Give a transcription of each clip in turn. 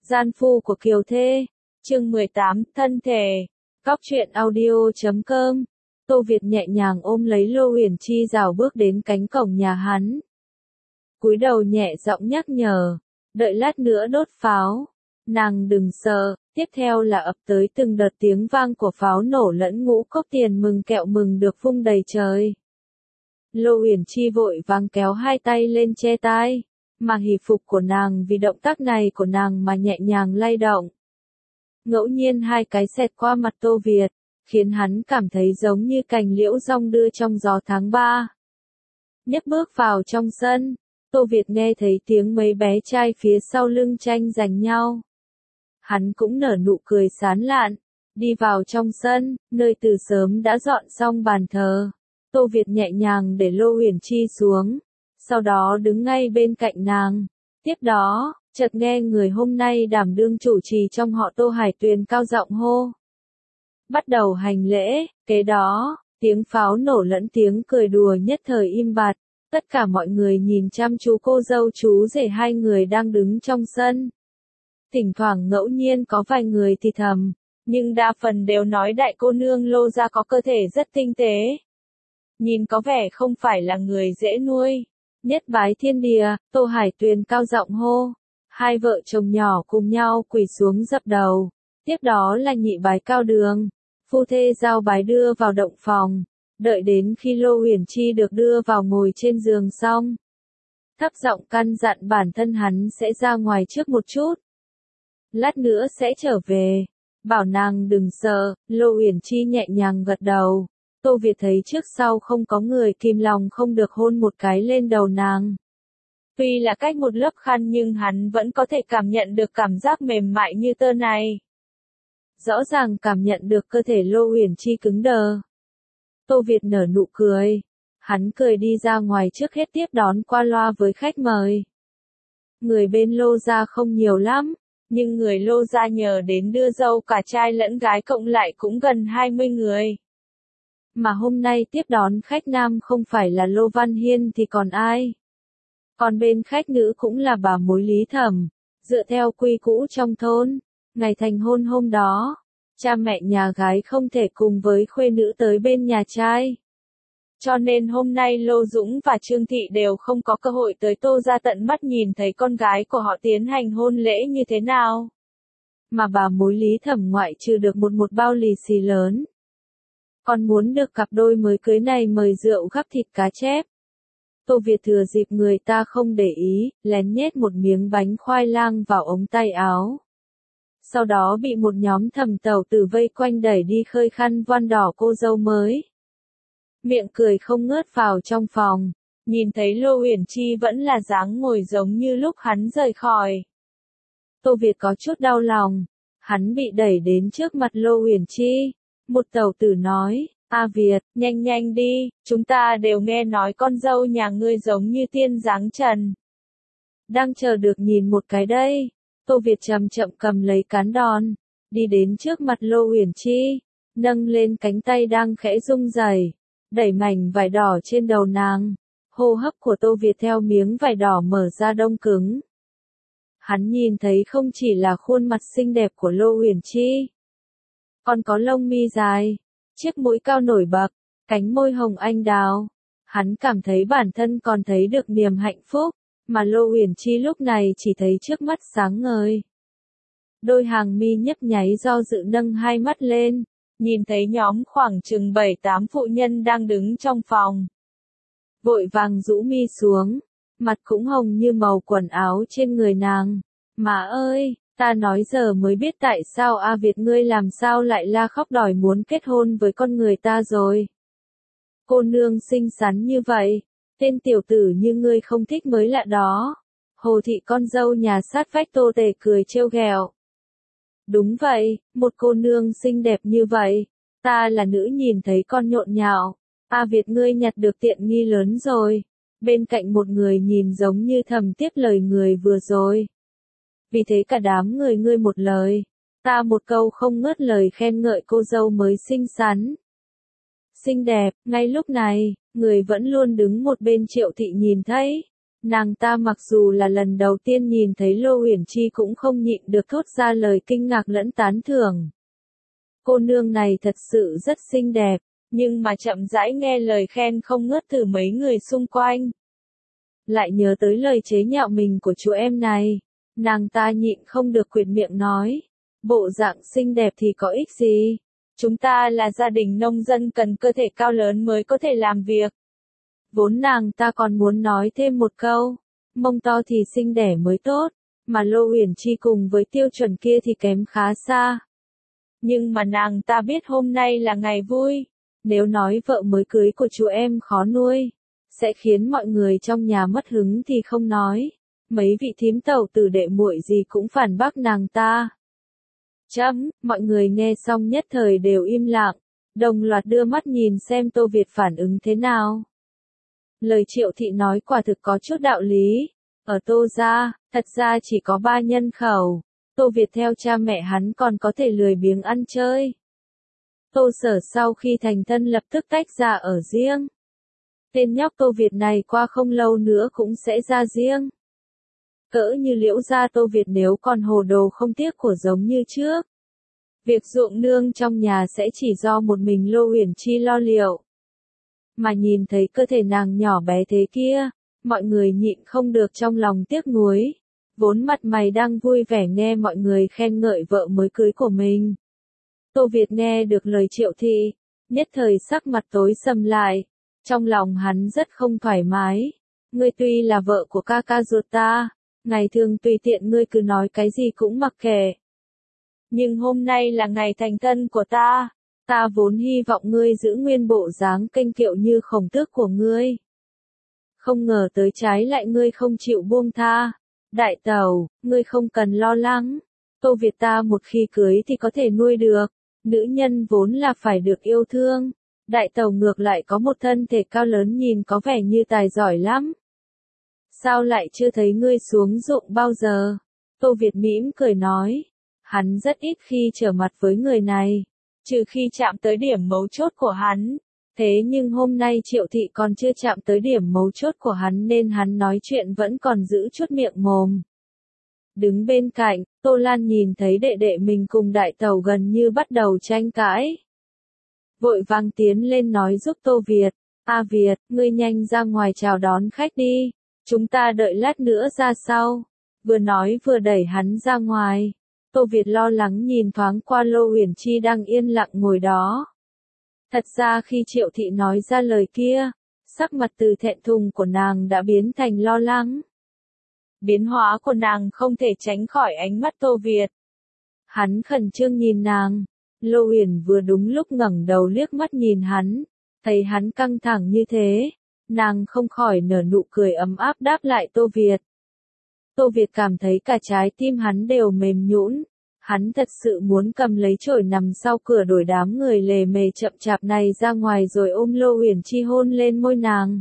Gian phu của Kiều Thê, chương 18, thân thể. Cóc truyện audio.com. Tô Việt nhẹ nhàng ôm lấy Lô Huyền Chi rảo bước đến cánh cổng nhà hắn. Cúi đầu nhẹ giọng nhắc nhở, đợi lát nữa đốt pháo. Nàng đừng sợ, tiếp theo là ập tới từng đợt tiếng vang của pháo nổ lẫn ngũ cốc tiền mừng kẹo mừng được vung đầy trời. Lô Huyền Chi vội vàng kéo hai tay lên che tai, mà hỉ phục của nàng vì động tác này của nàng mà nhẹ nhàng lay động. Ngẫu nhiên hai cái xẹt qua mặt Tô Việt, khiến hắn cảm thấy giống như cành liễu rong đưa trong gió tháng 3. Nhấc bước vào trong sân, Tô Việt nghe thấy tiếng mấy bé trai phía sau lưng tranh giành nhau. Hắn cũng nở nụ cười sán lạn, đi vào trong sân, nơi từ sớm đã dọn xong bàn thờ. Tô Việt nhẹ nhàng để Lô Huyền Chi xuống, sau đó đứng ngay bên cạnh nàng. Tiếp đó, chợt nghe người hôm nay đảm đương chủ trì trong họ Tô Hải Tuyền cao giọng hô. Bắt đầu hành lễ, kế đó, tiếng pháo nổ lẫn tiếng cười đùa nhất thời im bặt. Tất cả mọi người nhìn chăm chú cô dâu chú rể hai người đang đứng trong sân. Thỉnh thoảng ngẫu nhiên có vài người thì thầm, nhưng đa phần đều nói đại cô nương Lô gia có cơ thể rất tinh tế. Nhìn có vẻ không phải là người dễ nuôi. Nhất bái thiên địa, Tô Hải Tuyền cao giọng hô. Hai vợ chồng nhỏ cùng nhau quỳ xuống dập đầu. Tiếp đó là nhị bái cao đường. Phu thê giao bái đưa vào động phòng. Đợi đến khi Lô Huyền Chi được đưa vào ngồi trên giường xong. Thấp giọng căn dặn bản thân hắn sẽ ra ngoài trước một chút. Lát nữa sẽ trở về. Bảo nàng đừng sợ, Lô Huyền Chi nhẹ nhàng gật đầu. Tô Việt thấy trước sau không có người kìm lòng không được hôn một cái lên đầu nàng. Tuy là cách một lớp khăn nhưng hắn vẫn có thể cảm nhận được cảm giác mềm mại như tơ này. Rõ ràng cảm nhận được cơ thể Lô Huyền Chi cứng đờ. Tô Việt nở nụ cười. Hắn cười đi ra ngoài trước hết tiếp đón qua loa với khách mời. Người bên Lô gia không nhiều lắm, nhưng người Lô gia nhờ đến đưa dâu cả trai lẫn gái cộng lại cũng gần 20 người. Mà hôm nay tiếp đón khách nam không phải là Lô Văn Hiên thì còn ai? Còn bên khách nữ cũng là bà mối Lý Thẩm. Dựa theo quy cũ trong thôn, ngày thành hôn hôm đó, cha mẹ nhà gái không thể cùng với khuê nữ tới bên nhà trai. Cho nên hôm nay Lô Dũng và Trương Thị đều không có cơ hội tới Tô gia tận mắt nhìn thấy con gái của họ tiến hành hôn lễ như thế nào. Mà bà mối Lý Thẩm ngoại trừ được một bao lì xì lớn. Còn muốn được cặp đôi mới cưới này mời rượu gắp thịt cá chép. Tô Việt thừa dịp người ta không để ý, lén nhét một miếng bánh khoai lang vào ống tay áo. Sau đó bị một nhóm thầm tàu tử vây quanh đẩy đi khơi khăn voan đỏ cô dâu mới. Miệng cười không ngớt vào trong phòng, nhìn thấy Lô Huyền Chi vẫn là dáng ngồi giống như lúc hắn rời khỏi. Tô Việt có chút đau lòng, hắn bị đẩy đến trước mặt Lô Huyền Chi. Một tàu tử nói, A Việt, nhanh nhanh đi, chúng ta đều nghe nói con dâu nhà ngươi giống như tiên dáng trần. Đang chờ được nhìn một cái đây. Tô Việt chậm chậm cầm lấy cán đòn, đi đến trước mặt Lô Huyền Chi, nâng lên cánh tay đang khẽ rung rẩy, đẩy mảnh vải đỏ trên đầu nàng. Hô hấp của Tô Việt theo miếng vải đỏ mở ra đông cứng. Hắn nhìn thấy không chỉ là khuôn mặt xinh đẹp của Lô Huyền Chi, còn có lông mi dài, chiếc mũi cao nổi bật, cánh môi hồng anh đào. Hắn cảm thấy bản thân còn thấy được niềm hạnh phúc, mà Lô Huyền Chi lúc này chỉ thấy trước mắt sáng ngời. Đôi hàng mi nhấp nháy do dự nâng hai mắt lên, nhìn thấy nhóm khoảng chừng 7-8 phụ nhân đang đứng trong phòng. Vội vàng rũ mi xuống, mặt cũng hồng như màu quần áo trên người nàng. Má ơi! Ta nói giờ mới biết tại sao A Việt ngươi làm sao lại la khóc đòi muốn kết hôn với con người ta rồi. Cô nương xinh xắn như vậy, tên tiểu tử như ngươi không thích mới lạ đó. Hồ thị con dâu nhà sát vách Tô Tề cười trêu ghẹo. Đúng vậy, một cô nương xinh đẹp như vậy, ta là nữ nhìn thấy con nhộn nhạo. A Việt ngươi nhặt được tiện nghi lớn rồi. Bên cạnh một người nhìn giống như thầm tiếp lời người vừa rồi. Vì thế cả đám người ngươi một lời, ta một câu không ngớt lời khen ngợi cô dâu mới xinh xắn. Xinh đẹp, ngay lúc này, người vẫn luôn đứng một bên Triệu Thị nhìn thấy. Nàng ta mặc dù là lần đầu tiên nhìn thấy Lô Uyển Chi cũng không nhịn được thốt ra lời kinh ngạc lẫn tán thưởng. Cô nương này thật sự rất xinh đẹp, nhưng mà chậm rãi nghe lời khen không ngớt từ mấy người xung quanh. Lại nhớ tới lời chế nhạo mình của chú em này, nàng ta nhịn không được quyệt miệng nói, bộ dạng xinh đẹp thì có ích gì, chúng ta là gia đình nông dân cần cơ thể cao lớn mới có thể làm việc. Vốn nàng ta còn muốn nói thêm một câu, mông to thì sinh đẻ mới tốt, mà Lô Uyển Chi cùng với tiêu chuẩn kia thì kém khá xa. Nhưng mà nàng ta biết hôm nay là ngày vui, nếu nói vợ mới cưới của chú em khó nuôi, sẽ khiến mọi người trong nhà mất hứng thì không nói, mấy vị thím tẩu tử đệ muội gì cũng phản bác nàng ta. Mọi người nghe xong nhất thời đều im lặng, đồng loạt đưa mắt nhìn xem Tô Việt phản ứng thế nào. Lời Triệu Thị nói quả thực có chút đạo lý, ở Tô gia, thật ra chỉ có 3 nhân khẩu, Tô Việt theo cha mẹ hắn còn có thể lười biếng ăn chơi. Tô Sở sau khi thành thân lập tức tách ra ở riêng. Tên nhóc Tô Việt này qua không lâu nữa cũng sẽ ra riêng. Cỡ như Liễu gia Tô Việt nếu còn hồ đồ không tiếc của giống như trước. Việc ruộng nương trong nhà sẽ chỉ do một mình Lô Uyển Chi lo liệu. Mà nhìn thấy cơ thể nàng nhỏ bé thế kia, mọi người nhịn không được trong lòng tiếc nuối. Vốn mặt mày đang vui vẻ nghe mọi người khen ngợi vợ mới cưới của mình. Tô Việt nghe được lời Triệu Thị, nhất thời sắc mặt tối sầm lại. Trong lòng hắn rất không thoải mái. Ngươi tuy là vợ của ca ca ruột ta, ngày thường tùy tiện ngươi cứ nói cái gì cũng mặc kệ. Nhưng hôm nay là ngày thành thân của ta vốn hy vọng ngươi giữ nguyên bộ dáng kênh kiệu như Khổng Tước của ngươi. Không ngờ tới trái lại ngươi không chịu buông tha. Đại tẩu, ngươi không cần lo lắng. Tô Việt ta một khi cưới thì có thể nuôi được. Nữ nhân vốn là phải được yêu thương. Đại tẩu ngược lại có một thân thể cao lớn nhìn có vẻ như tài giỏi lắm. Sao lại chưa thấy ngươi xuống ruộng bao giờ? Tô Việt mỉm cười nói. Hắn rất ít khi trở mặt với người này, trừ khi chạm tới điểm mấu chốt của hắn. Thế nhưng hôm nay Triệu Thị còn chưa chạm tới điểm mấu chốt của hắn nên hắn nói chuyện vẫn còn giữ chút miệng mồm. Đứng bên cạnh, Tô Lan nhìn thấy đệ đệ mình cùng đại tẩu gần như bắt đầu tranh cãi. Vội vàng tiến lên nói giúp Tô Việt. Việt, ngươi nhanh ra ngoài chào đón khách đi. Chúng ta đợi lát nữa ra sau. Vừa nói vừa đẩy hắn ra ngoài. Tô Việt lo lắng nhìn thoáng qua Lô Uyển Chi đang yên lặng ngồi đó. Thật ra khi Triệu Thị nói ra lời kia, sắc mặt từ thẹn thùng của nàng đã biến thành lo lắng. Biến hóa của nàng không thể tránh khỏi ánh mắt Tô Việt. Hắn khẩn trương nhìn nàng. Lô Uyển vừa đúng lúc ngẩng đầu liếc mắt nhìn hắn, thấy hắn căng thẳng như thế, nàng không khỏi nở nụ cười ấm áp đáp lại Tô Việt. Tô Việt cảm thấy cả trái tim hắn đều mềm nhũn, hắn thật sự muốn cầm lấy chổi nằm sau cửa đuổi đám người lề mề chậm chạp này ra ngoài rồi ôm Lô Uyển Chi hôn lên môi nàng.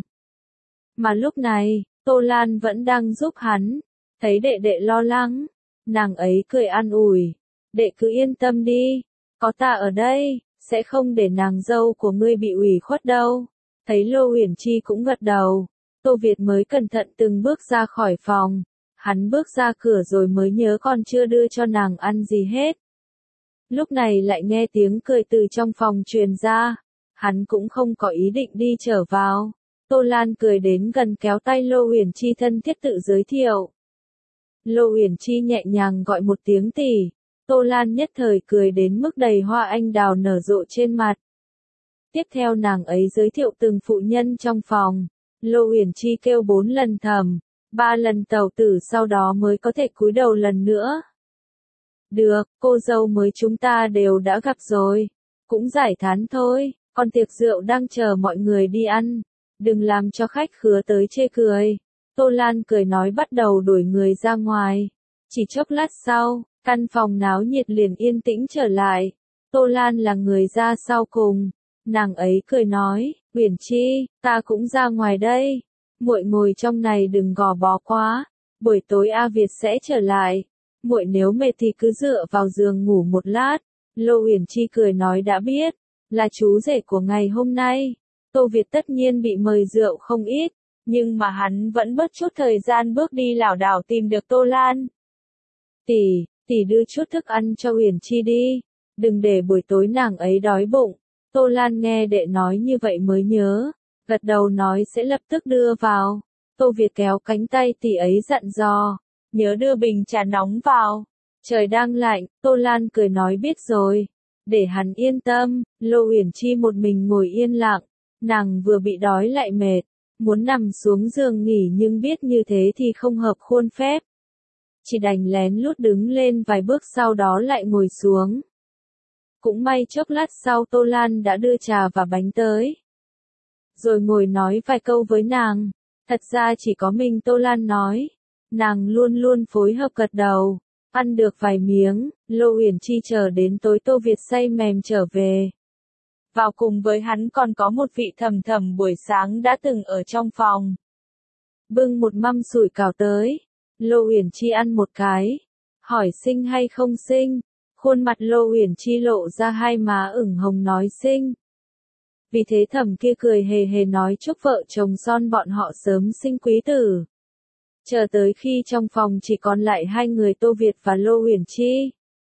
Mà lúc này, Tô Lan vẫn đang giúp hắn, thấy đệ đệ lo lắng, nàng ấy cười an ủi, đệ cứ yên tâm đi, có ta ở đây, sẽ không để nàng dâu của ngươi bị ủy khuất đâu. Thấy Lô Uyển Chi cũng gật đầu, Tô Việt mới cẩn thận từng bước ra khỏi phòng. Hắn bước ra cửa rồi mới nhớ còn chưa đưa cho nàng ăn gì hết. Lúc này lại nghe tiếng cười từ trong phòng truyền ra. Hắn cũng không có ý định đi trở vào. Tô Lan cười đến gần kéo tay Lô Uyển Chi thân thiết tự giới thiệu. Lô Uyển Chi nhẹ nhàng gọi một tiếng tỷ. Tô Lan nhất thời cười đến mức đầy hoa anh đào nở rộ trên mặt. Tiếp theo nàng ấy giới thiệu từng phụ nhân trong phòng. Lô Uyển Chi kêu 4 lần thầm. 3 lần tẩu tử sau đó mới có thể cúi đầu lần nữa. Được, cô dâu mới chúng ta đều đã gặp rồi. Cũng giải thán thôi, còn tiệc rượu đang chờ mọi người đi ăn. Đừng làm cho khách khứa tới chê cười. Tô Lan cười nói bắt đầu đuổi người ra ngoài. Chỉ chốc lát sau, căn phòng náo nhiệt liền yên tĩnh trở lại. Tô Lan là người ra sau cùng. Nàng ấy cười nói, Uyển Chi, ta cũng ra ngoài đây. Muội ngồi trong này đừng gò bó quá, buổi tối A Việt sẽ trở lại. Muội nếu mệt thì cứ dựa vào giường ngủ một lát. Lô Uyển Chi cười nói đã biết, là chú rể của ngày hôm nay. Tô Việt tất nhiên bị mời rượu không ít, Nhưng mà hắn vẫn mất chút thời gian bước đi lảo đảo tìm được Tô Lan. Tỷ đưa chút thức ăn cho Uyển Chi đi, đừng để buổi tối nàng ấy đói bụng. Tô Lan nghe đệ nói như vậy mới nhớ, gật đầu nói sẽ lập tức đưa vào. Tô Việt kéo cánh tay tỷ ấy dặn dò, nhớ đưa bình trà nóng vào. Trời đang lạnh, Tô Lan cười nói biết rồi, để hắn yên tâm. Lô Uyển Chi một mình ngồi yên lặng, nàng vừa bị đói lại mệt, muốn nằm xuống giường nghỉ nhưng biết như thế thì không hợp khuôn phép. Chỉ đành lén lút đứng lên vài bước sau đó lại ngồi xuống. Cũng may chốc lát sau Tô Lan đã đưa trà và bánh tới. Rồi ngồi nói vài câu với nàng. Thật ra chỉ có mình Tô Lan nói. Nàng luôn luôn phối hợp gật đầu. Ăn được vài miếng, Lô Uyển Chi chờ đến tối Tô Việt say mềm trở về. Vào cùng với hắn còn có một vị thầm thầm buổi sáng đã từng ở trong phòng. Bưng một mâm sủi cảo tới. Lô Uyển Chi ăn một cái. Hỏi xinh hay không xinh? Khuôn mặt Lô Uyển Chi lộ ra hai má ửng hồng nói xinh. Vì thế thầm kia cười hề hề nói chúc vợ chồng son bọn họ sớm sinh quý tử. Chờ tới khi trong phòng chỉ còn lại hai người Tô Việt và Lô Uyển Chi.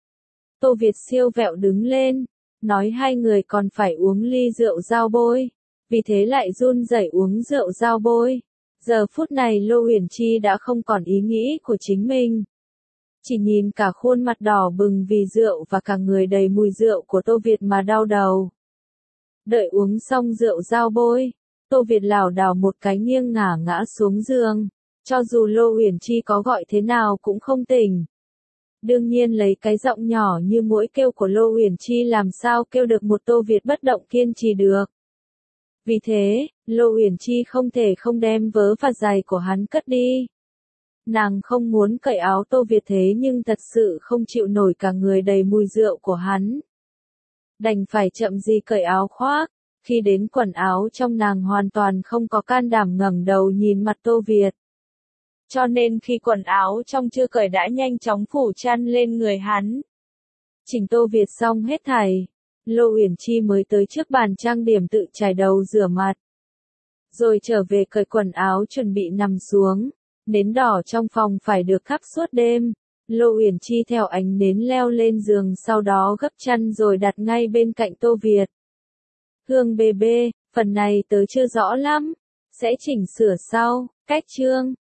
Tô Việt siêu vẹo đứng lên, nói hai người còn phải uống ly rượu dao bôi. Vì thế lại run rẩy uống rượu dao bôi. Giờ phút này Lô Uyển Chi đã không còn ý nghĩ của chính mình. Chỉ nhìn cả khuôn mặt đỏ bừng vì rượu và cả người đầy mùi rượu của Tô Việt mà đau đầu. Đợi uống xong rượu dao bôi, Tô Việt lảo đảo một cái nghiêng ngã xuống giường. Cho dù Lô Uyển Chi có gọi thế nào cũng không tỉnh. Đương nhiên lấy cái giọng nhỏ như muỗi kêu của Lô Uyển Chi làm sao kêu được một Tô Việt bất động kiên trì được. Vì thế, Lô Uyển Chi không thể không đem vớ và giày của hắn cất đi. Nàng không muốn cởi áo Tô Việt thế nhưng thật sự không chịu nổi cả người đầy mùi rượu của hắn. Đành phải chậm gì cởi áo khoác, khi đến quần áo trong nàng hoàn toàn không có can đảm ngẩng đầu nhìn mặt Tô Việt. Cho nên khi quần áo trong chưa cởi đã nhanh chóng phủ chăn lên người hắn. Chỉnh Tô Việt xong hết thảy, Lô Uyển Chi mới tới trước bàn trang điểm tự chải đầu rửa mặt. Rồi trở về cởi quần áo chuẩn bị nằm xuống, nến đỏ trong phòng phải được thắp suốt đêm. Lô Uyển Chi theo ánh nến leo lên giường sau đó gấp chăn rồi đặt ngay bên cạnh Tô Việt. Hương bê bê, phần này tớ chưa rõ lắm, sẽ chỉnh sửa sau, cách chương.